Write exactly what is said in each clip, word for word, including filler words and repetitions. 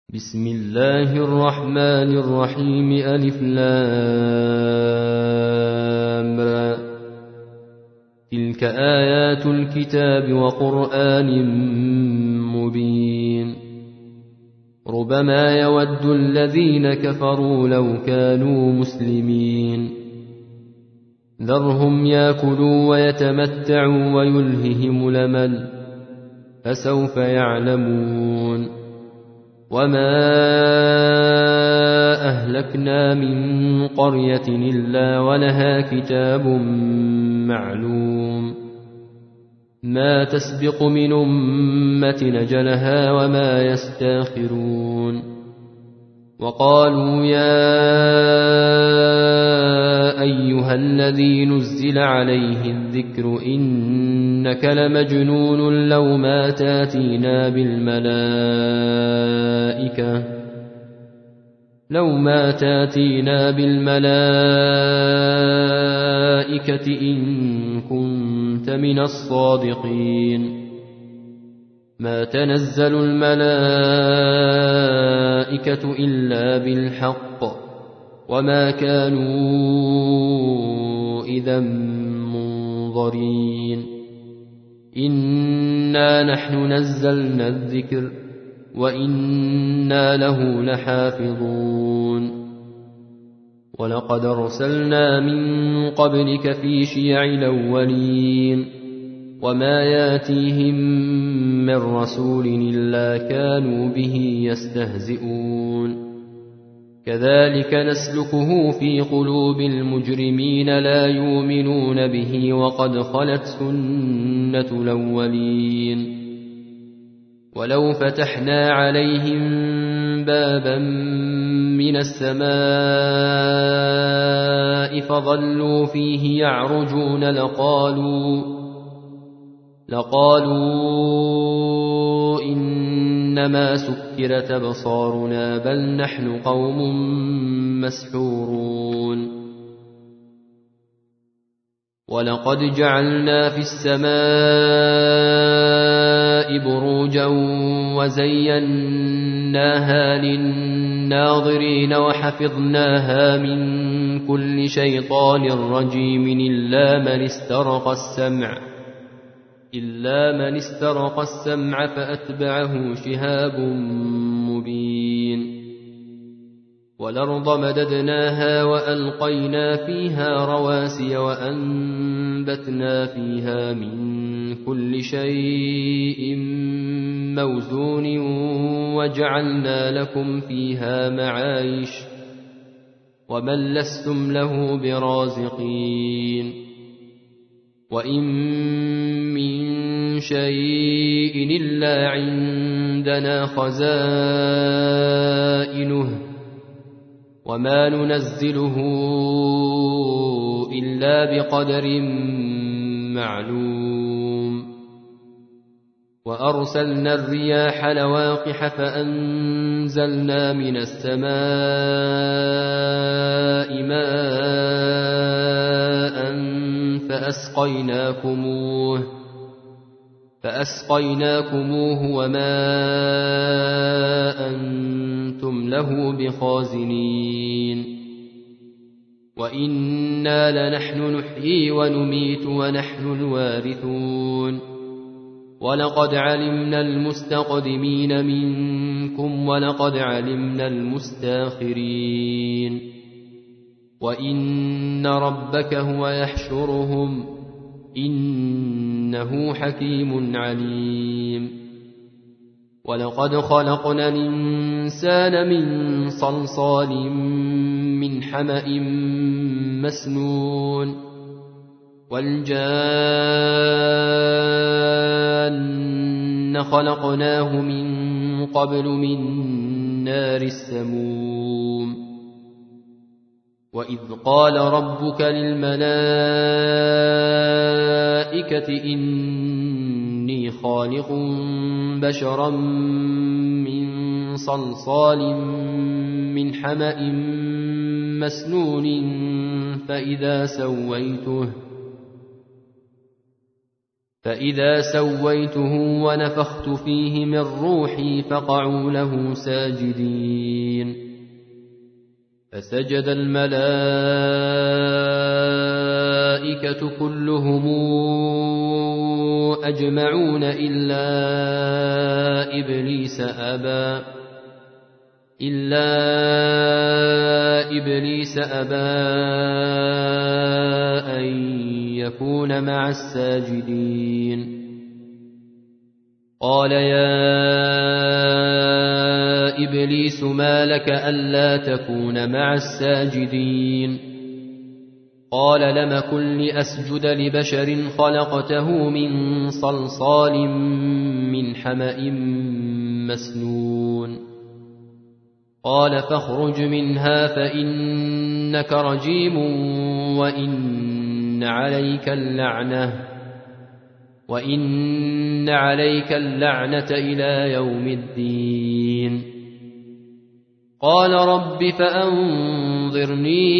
بسم الله الرحمن الرحيم ألف لام را. تلك آيات الكتاب وقرآن مبين. ربما يود الذين كفروا لو كانوا مسلمين. ذرهم يأكلوا ويتمتعوا ويلههم الأمل فسوف يعلمون. وما أهلكنا من قرية إلا ولها كتاب معلوم ما تسبق من أمة أجلها وما يستاخرون. وقالوا يا أيها الذي نزل عليه الذكر إنك لمجنون لو ما تاتينا بالملائكة لو ما تاتينا بالملائكة إن كنت من الصادقين. ما تنزل الملائكة إلا بالحق وما كانوا إذا منظرين. إنا نحن نزلنا الذكر وإنا له لحافظون. ولقد أرسلنا من قبلك في شيع الأولين وما ياتيهم من رسول إلا كانوا به يستهزئون. كذلك نسلكه في قلوب المجرمين لا يؤمنون به وقد خلت سنة الأولين. ولو فتحنا عليهم بابا من السماء فظلوا فيه يعرجون لقالوا لقالوا إنما سكرت أبصارنا بل نحن قوم مسحورون. ولقد جعلنا في السماء بروجا وزيناها للناظرين وحفظناها من كل شيطان رجيم إلا من استرق السمع إلا من استرق السمع فأتبعه شهاب مبين. والأرض مددناها وألقينا فيها رواسي وأنبتنا فيها من كل شيء موزون وجعلنا لكم فيها معايش ومن لستم له برازقين. وإن من شيء إلا عندنا خزائنه وما ننزله إلا بقدر معلوم. وأرسلنا الرياح لواقح فأنزلنا من السماء ماء فأسقيناكموه فأسقيناكموه وما أنتم له بخازنين. وإنا لنحن نحيي ونميت ونحن الوارثون. ولقد علمنا المستقدمين منكم ولقد علمنا المستاخرين. وإن ربك هو يحشرهم إنه حكيم عليم. ولقد خلقنا الإنسان من صلصال من حمأ مسنون والجان خلقناه من قبل من نار السموم. وإذ قال ربك للملائكة إني خالق بشرا من صلصال من حمأ مسنون فإذا سويته فإذا سويته ونفخت فيه من روحي فقعوا له ساجدين فسجد الملائكة كلهم أجمعون إلا إبليس أبى إلا إبليس أبى أن يكون مع الساجدين قال يا إبليس ما لك ألا تكون مع الساجدين قال لم كن لأسجد لبشر خلقته من صلصال من حمأ مسنون قال فاخرج منها فإنك رجيم وإن عليك اللعنة وإن عليك اللعنة إلى يوم الدين قال رب فأنظرني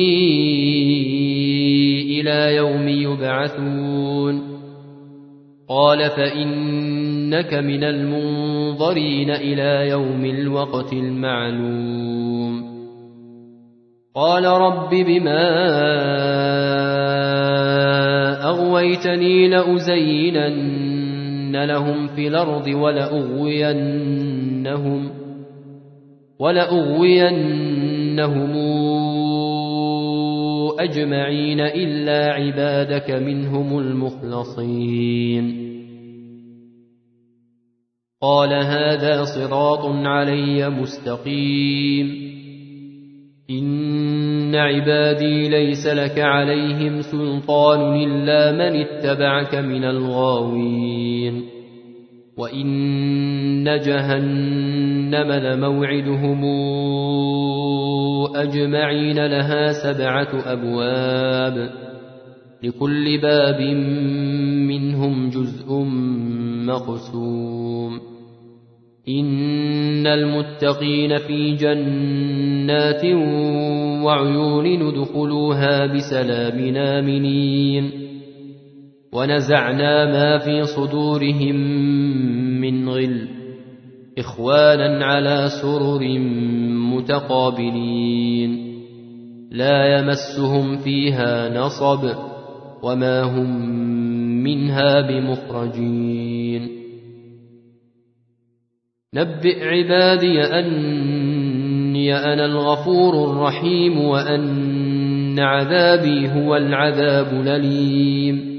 إلى يوم يبعثون قال فإنك من المنظرين إلى يوم الوقت المعلوم قال رب بما أغويتني لأزينن لهم في الأرض ولأغوينهم ولأغوينهم أجمعين إلا عبادك منهم المخلصين قال هذا صراط علي مستقيم إن عبادي ليس لك عليهم سلطان إلا من اتبعك من الغاوين وإن جهنم لموعدهم أجمعين لها سبعة أبواب لكل باب منهم جزء مقسوم إن المتقين في جنات وعيون ادخلوها بسلام آمنين ونزعنا ما في صدورهم من غل إخوانا على سرر متقابلين لا يمسهم فيها نصب وما هم منها بمخرجين نبئ عبادي أني أنا الغفور الرحيم وأن عذابي هو العذاب الأليم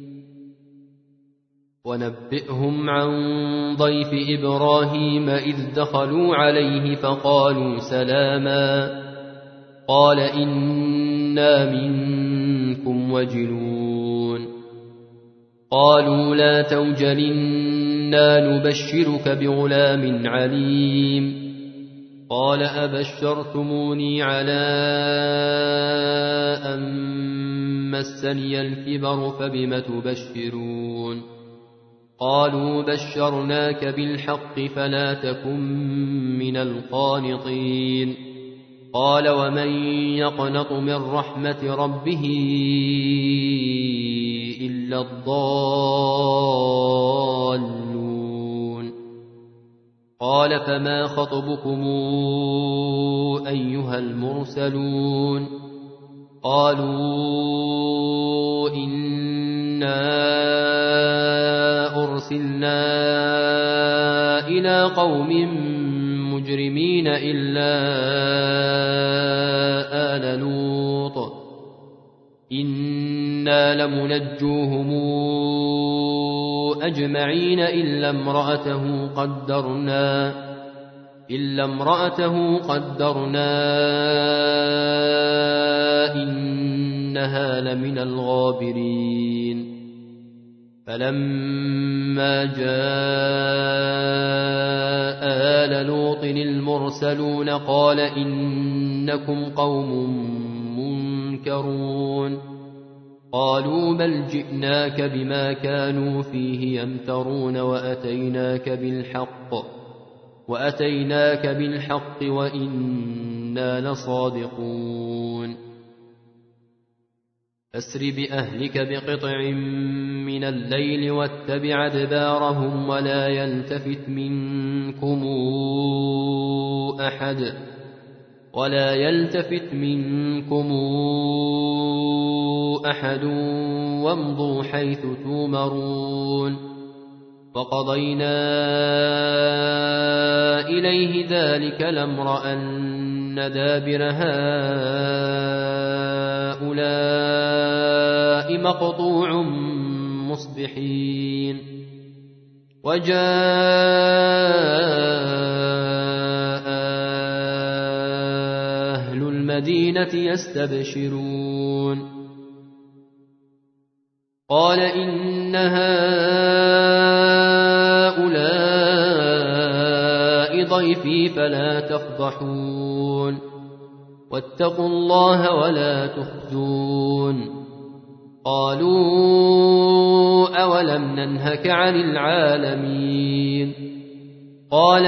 ونبئهم عن ضيف إبراهيم إذ دخلوا عليه فقالوا سلاما قال إنا منكم وجلون قالوا لا توجل إنا نبشرك بغلام عليم قال أبشرتموني على أن مسني الكبر فبم تبشرون قالوا بشرناك بالحق فلا تكن من القانطين قال ومن يقنط من رحمة ربه إلا الضالون قال فما خطبكم أيها المرسلون قالوا إنا أرسلنا إلى قوم مجرمين إلا آل لوط إنا لمنجوهم أجمعين إلا امرأته قدرنا إلا امرأته قدرنا إنها لمن الغابرين فلما جاء آل لوط المرسلون قال إنكم قوم منكرون قالوا بل جئناك بما كانوا فيه يمترون وأتيناك بالحق وأتيناك بالحق وإنا لصادقون أسر بأهلك بقطع من الليل واتبع أدبارهم ولا يلتفت منكم أحد ولا يلتفت منكم أحد وامضوا حيث تؤمرون وقضينا إليه ذلك الأمر أن دابر هؤلاء مقطوع مصبحين وجاء أهل المدينة يستبشرون قال إن هؤلاء ضيفي فلا تفضحون واتقوا الله ولا تخزون قالوا أولم ننهك عن العالمين قال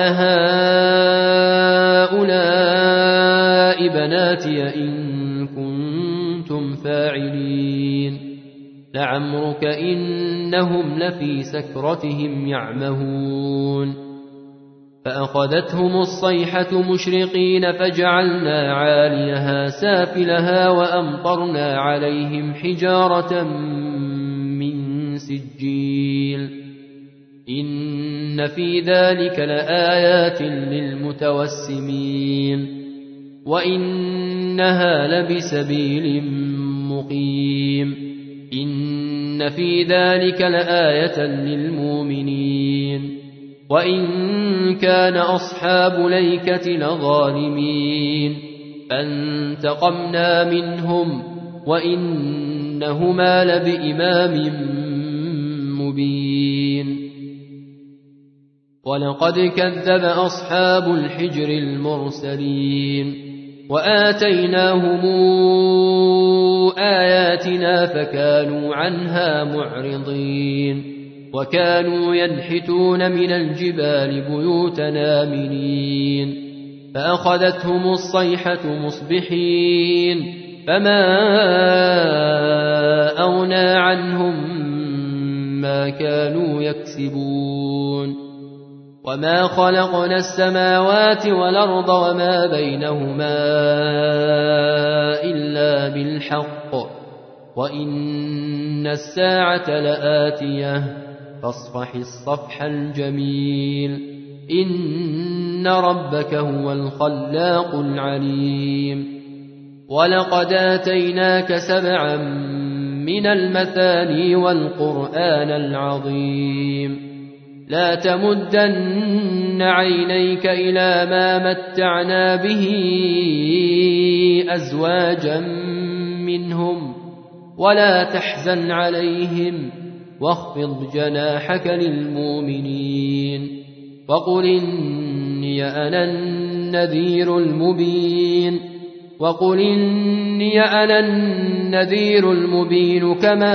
هؤلاء بناتي إن كنتم فاعلين لعمرك إنهم لفي سكرتهم يعمهون فأخذتهم الصيحة مشرقين فجعلنا عاليها سافلها وأمطرنا عليهم حجارة من سجيل إن في ذلك لآيات للمتوسمين وإنها لبسبيل مقيم إن في ذلك لآية للمؤمنين وإن كان أصحاب ليكة لظالمين فانتقمنا منهم وإنهما لبإمام مبين ولقد كذب أصحاب الحجر المرسلين وآتيناهم آياتنا فكانوا عنها معرضين وكانوا ينحتون من الجبال بيوتنا آمنين فأخذتهم الصيحة مصبحين فما أغنى عنهم ما كانوا يكسبون وما خلقنا السماوات والأرض وما بينهما إلا بالحق وإن الساعة لآتية فاصفح الصفح الجميل إن ربك هو الخلاق العليم ولقد آتيناك سبعا من المثاني والقرآن العظيم لا تمدن عينيك إلى ما متعنا به أزواجا منهم ولا تحزن عليهم واخفض جناحك للمؤمنين وقل إني أنا النذير المبين وقل إني أنا النذير المبين كما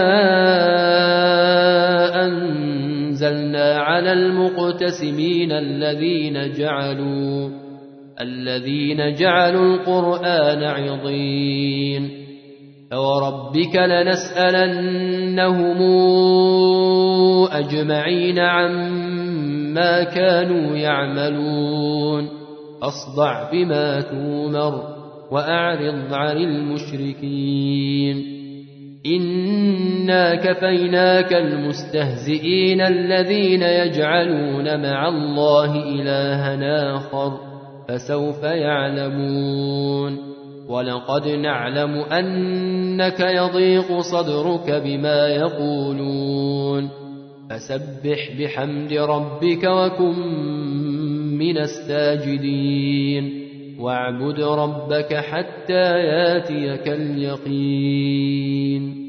أنزلنا على المقتسمين الذين جعلوا الذين جعلوا القرآن عضين فوربك لنسألنهم أجمعين عما كانوا يعملون أصدع بما تؤمر وأعرض عن المشركين إنا كفيناك المستهزئين الذين يجعلون مع الله إلها آخر فسوف يعلمون ولقد نعلم أنك يضيق صدرك بما يقولون فسبح بحمد ربك وكن من الساجدين واعبد ربك حتى ياتيك اليقين